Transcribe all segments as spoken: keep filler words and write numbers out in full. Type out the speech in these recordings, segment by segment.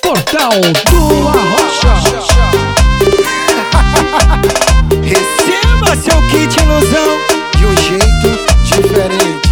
Portal do Arrocha. Receba seu kit ilusão de um jeito diferente.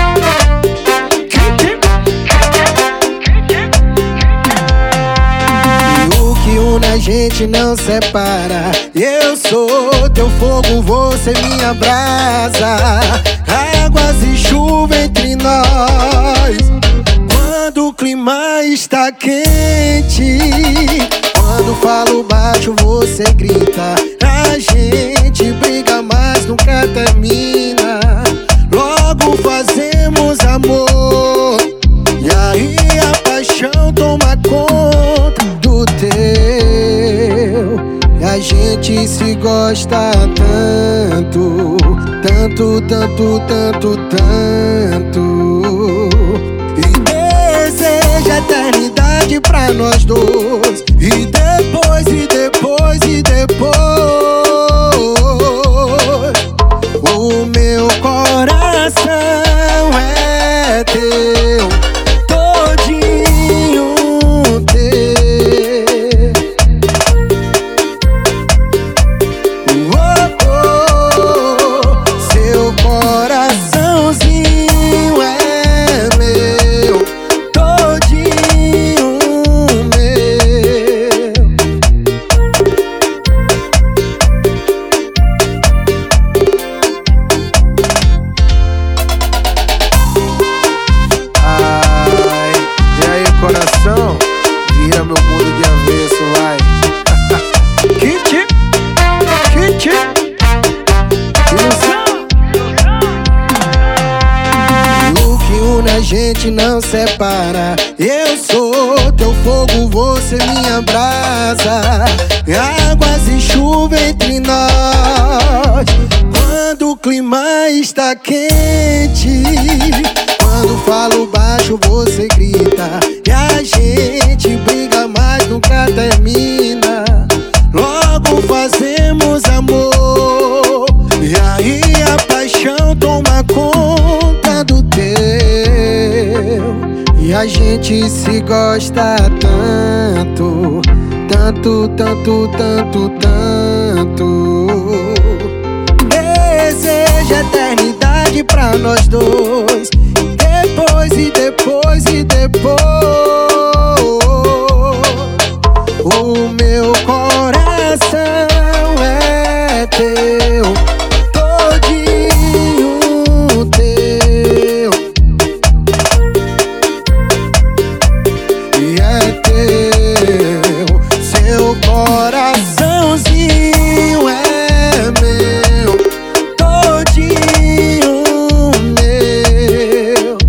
E o que une a gente não separa. Eu sou teu fogo, você minha brasa. Águas e chuva entre nós. Quando o clima está quente, quando falo baixo você grita. A gente briga, mas nunca termina. Logo fazemos amor, e aí a paixão toma conta do teu. E a gente se gosta tanto, tanto, tanto, tanto, tanto. E deseja eternidade pra nós dois. E depois, e depois, e depois, o meu coração é teu, todinho teu. Oh, oh, seu coraçãozinho é meu, todinho meu. Ai, e aí coração, vira meu mundo de avesso, vai. Kit, kit, ilusão. O que une a gente não separa. Eu sou teu fogo, você minha brasa. Águas e chuva entre nós. Quando o clima está quente, quando falo baixo você grita. E a gente briga, mas nunca termina. Logo fazemos amor, e aí a paixão toma conta do teu. E a gente se gosta tanto, tanto, tanto, tanto, tanto. Deseja eternidade pra nós dois. Depois, e depois, e depois, o meu coração é teu, todinho teu. E é teu, seu coraçãozinho é meu, todinho meu.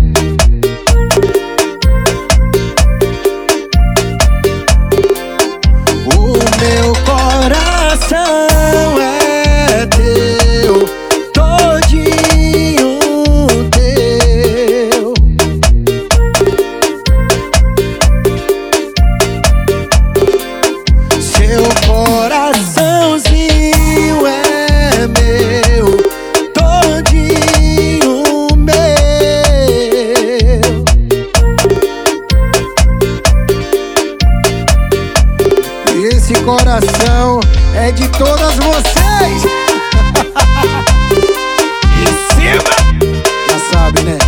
O meu coração é teu, todinho teu. Seu coraçãozinho é meu, todinho meu. E esse coração é de todas vocês. Receba! Já sabe, né?